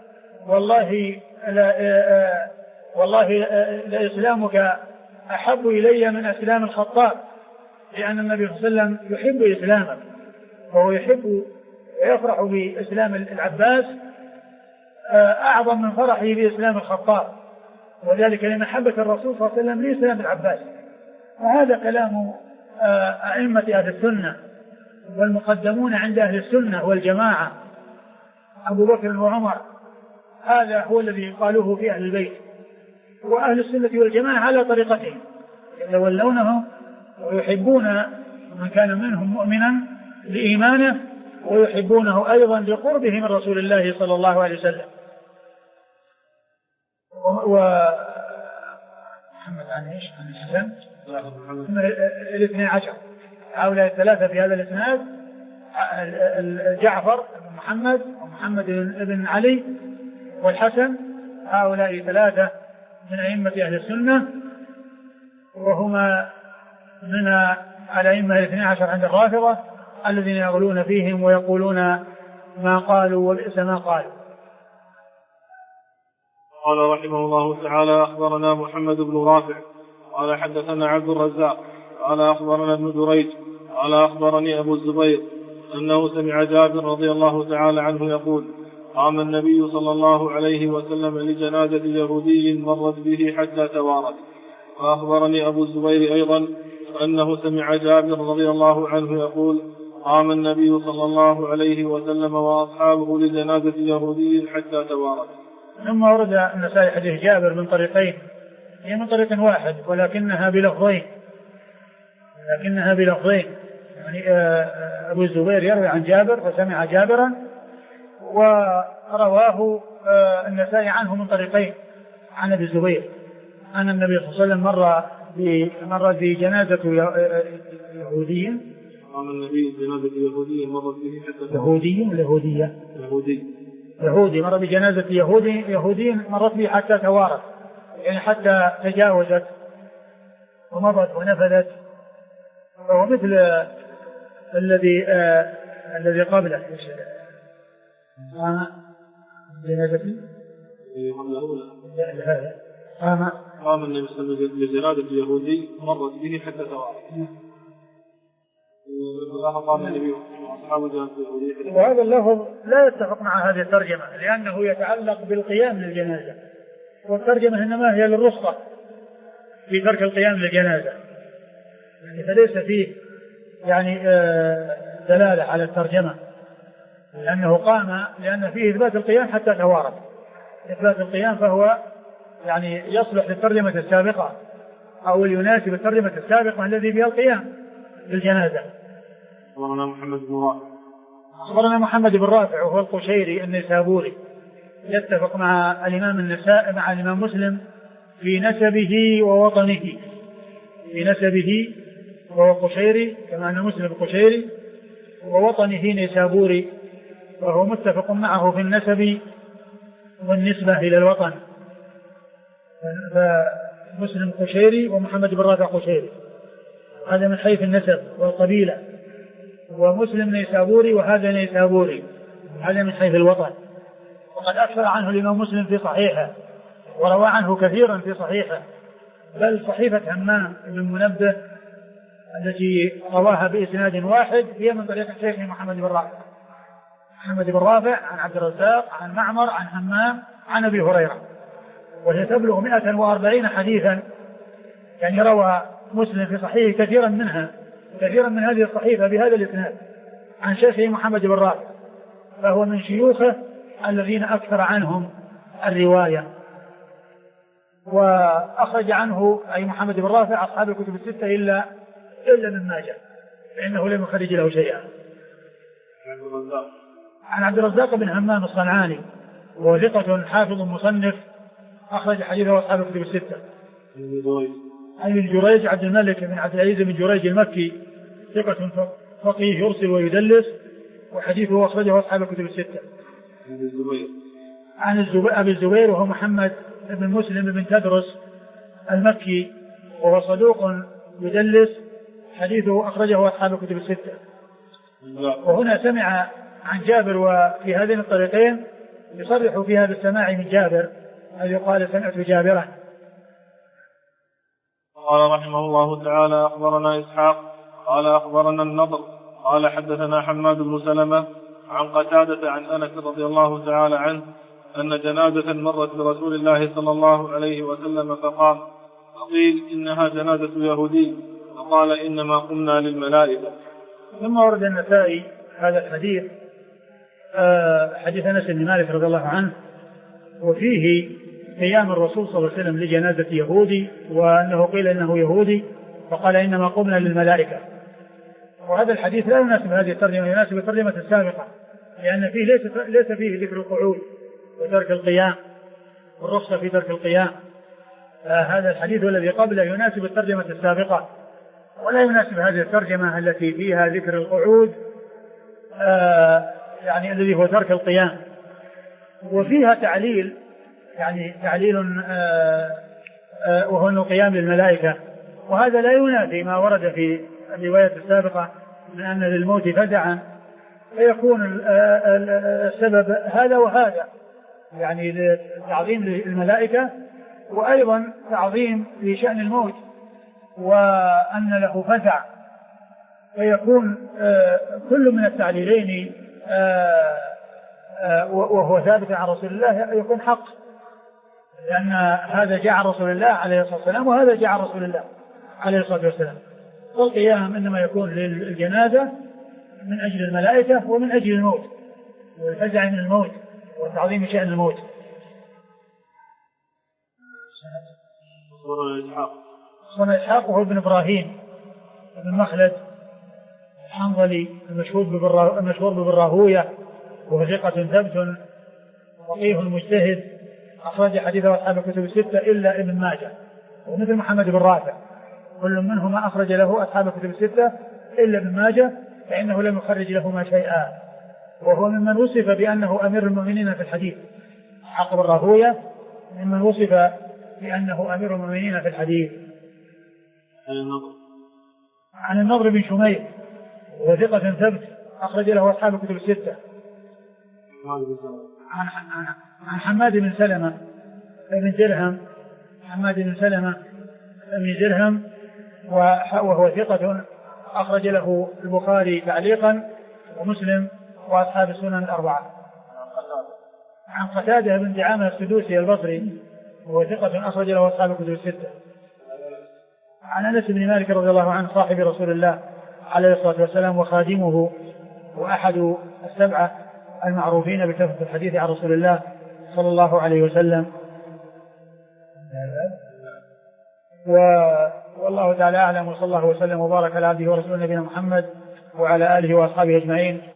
والله لإسلامك أحب إلي من أسلام الخطاب، لأن النبي صلى الله عليه وسلم يحب إسلامك، وهو يحب ويفرح بإسلام العباس أعظم من فرحه بإسلام الخطاب، وذلك لمحبة الرسول صلى الله عليه وسلم لإسلام العباس. وهذا كلام أئمة أهل السنة والمقدمون عند أهل السنة والجماعة، أبو بكر وعمر، هذا هو الذي قالوه في أهل البيت. وأهل السنة والجماعة على طريقتهم، يتولونهم ويحبون من كان منهم مؤمنا لإيمانه، ويحبونه أيضا لقربه من رسول الله صلى الله عليه وسلم. محمد عن ايش؟ عن الحسن 12 هؤلاء الثلاثة في هذا الإسناد: جعفر بن محمد ومحمد بن علي والحسن، هؤلاء ثلاثة من أئمة أهل السنة، وهما من الأئمة 12 عند الرافضة الذين يغلون فيهم ويقولون ما قالوا وبئس ما قالوا. قال رحمه الله تعالى: أخبرنا محمد بن رافع قال حدثنا عبد الرزاق قال أخبرنا ابن دريج قال أخبرني أبو الزبير أنه سمع جابر رضي الله تعالى عنه يقول: قام النبي صلى الله عليه وسلم لجنازة يهودي مرت به حتى توارت. وأخبرني أبو الزبير أيضا أنه سمع جابر رضي الله عنه يقول: قام النبي صلى الله عليه وسلم وأصحابه لجنازة يهودي حتى توارت. ثم ورد النسائي حديث جابر من طريقين، هي من طريق واحد ولكنها بلفظين، يعني أبو الزبير يروي عن جابر فسمع جابرا، ورواه النسائي عنه من طريقين عن أبي الزبير أن النبي صلى الله عليه وسلم مر بجنازة يهودي. قام النبي بجنازة يهودي مرت به حتى يهودي مر بجنازة يهودي مرت به حتى توارت، يعني حتى تجاوزت ومضت ونفذت. وهو مثل الذي قبله قام جنازة قام النبي صلى الله عليه وسلم بجنازة يهودي مرت به حتى توارت. قام النبي وهذا اللفظ لا يتفق مع هذه الترجمة لأنه يتعلق بالقيام للجنازة، والترجمة إنما هي للرخصة في ترك القيام للجنازة، يعني فليس فيه يعني دلالة على الترجمة، لأنه قام لأن فيه إثبات القيام حتى توارد. إثبات القيام فهو يعني يصلح للترجمة السابقة أو يناسب الترجمة السابقة الذي فيها القيام للجنازة. أخبرنا محمد بن رافع وهو القشيري النيسابوري، يتفق مع الإمام مسلم في نسبه ووطنه، في نسبه وهو قشيري كما أن مسلم قشيري، ووطنه نيسابوري، وهو متفق معه في النسب والنسبة إلى الوطن، فمسلم قشيري ومحمد بن رافع قشيري، هذا من حيث النسب والقبيلة، ومسلم نيسابوري وهذا نيسابوري، هذا من حيث الوطن. وقد أكثر عنه الإمام مسلم في صحيحه وروى عنه كثيرا في صحيحه، بل صحيفة همام بن منبه التي رواها بإسناد واحد هي من طريق الشيخ محمد بن رافع عن عبد الرزاق عن معمر عن همام عن أبي هريرة، وهي تبلغ 140 حديثا، يعني روى مسلم في صحيحه كثيرا من هذه الصحيفة بهذا الإسناد عن شيخه محمد بن رافع، فهو من شيوخه الذين أكثر عنهم الرواية. وأخرج عنه أي محمد بن رافع أصحاب الكتب الستة إلا من ماجه، فإنه لم يخرج له شيئا. عن عبد الرزاق بن همام الصنعاني وهو ثقة حافظ مصنف، أخرج حديثه أصحاب الكتب الستة. عن الجريج عبد الملك بن عبد العزيز بن جريج المكي، ثقة فقيه يرسل ويدلس، وحديثه أخرجه أصحاب الكتب الستة. عن أبي الزبير وهو محمد بن مسلم بن تدرس المكي، وهو صدوق يدلس، حديثه أخرجه أصحاب الكتب الستة. وهنا سمع عن جابر، وفي هذين الطريقين يصرح فيها بالسماع من جابر، أو يقال سمعت جابرا. قال رحمه الله تعالى: أخبرنا إسحاق قال أخبرنا النضر قال حدثنا حماد بن سلمة عن قتادة عن أنس رضي الله تعالى عنه أن جنازة مرت برسول الله صلى الله عليه وسلم فقام، فقيل إنها جنازة يهودي، فقال إنما قمنا للملائكة. ثم ورد النسائي هذا الحديث، حديث أنس بن مالك رضي الله عنه، وفيه قيام الرسول صلى الله عليه وسلم لجنازة يهودي، وأنه قيل إنه يهودي فقال إنما قمنا للملائكة. وهذا الحديث لا يناسب هذه الترجمة، يناسب الترجمة السابقة، لأن فيه ليس فيه ذكر القعود وترك القيام والرخصة في ترك القيام. هذا الحديث الذي قبله يناسب الترجمة السابقة، ولا يناسب هذه الترجمة التي فيها ذكر القعود، يعني الذي هو ترك القيام، وفيها تعليل، يعني تعليل وهو القيام للملائكة، وهذا لا ينافي ما ورد في الرواية السابقة من أن للموت فزعا، فيكون السبب هذا وهذا، يعني تعظيم للملائكة وأيضا تعظيم لشأن الموت، وأن له فزع، فيكون كل من التعليلين وهو ثابت عن رسول الله يكون حق، لأن هذا جاء عن رسول الله عليه الصلاة والسلام وهذا جاء عن رسول الله عليه الصلاة والسلام. والقيام إنما يكون للجنازة من أجل الملائكة ومن أجل الموت، والفزع من الموت وتعظيم شأن الموت. صنع إسحاق وهو ابن إبراهيم بن مخلد الحنظلي المشهور ببراهوية، وهو ثقة ثبت فقيه مجتهد، أخرج حديثه أصحاب الكتب الستة إلا ابن ماجه، ومثل محمد بن رافع كل منهما أخرج له أصحاب الكتب الستة إلا ابن ماجه، فإنه لم يخرج لهما شيئا، وهو ممن وصف بأنه أمير المؤمنين في الحديث. إسحاق بن راهوية ممن وصف بأنه أمير المؤمنين في الحديث. عن النضر بن شميل وهو ثقة ثبت أخرج له أصحاب الكتب الستة. عن حماد بن سلمة بن درهم، حماد بن سلمة بن درهم وهو ثقة أخرج له البخاري تعليقا ومسلم وأصحاب السنن الأربعة. عن قتادة بن دعامة السدوسي البصري وهو ثقة أخرج له أصحاب الكتب الستة. عن أنس بن مالك رضي الله عنه صاحب رسول الله عليه الصلاة والسلام وخادمه وأحد السبعة المعروفين بكثرة الحديث عن رسول الله صلى الله عليه وسلم. والله تعالى أعلم، وصلى الله وسلم وبارك على عبده ورسوله نبينا محمد وعلى آله وأصحابه أجمعين.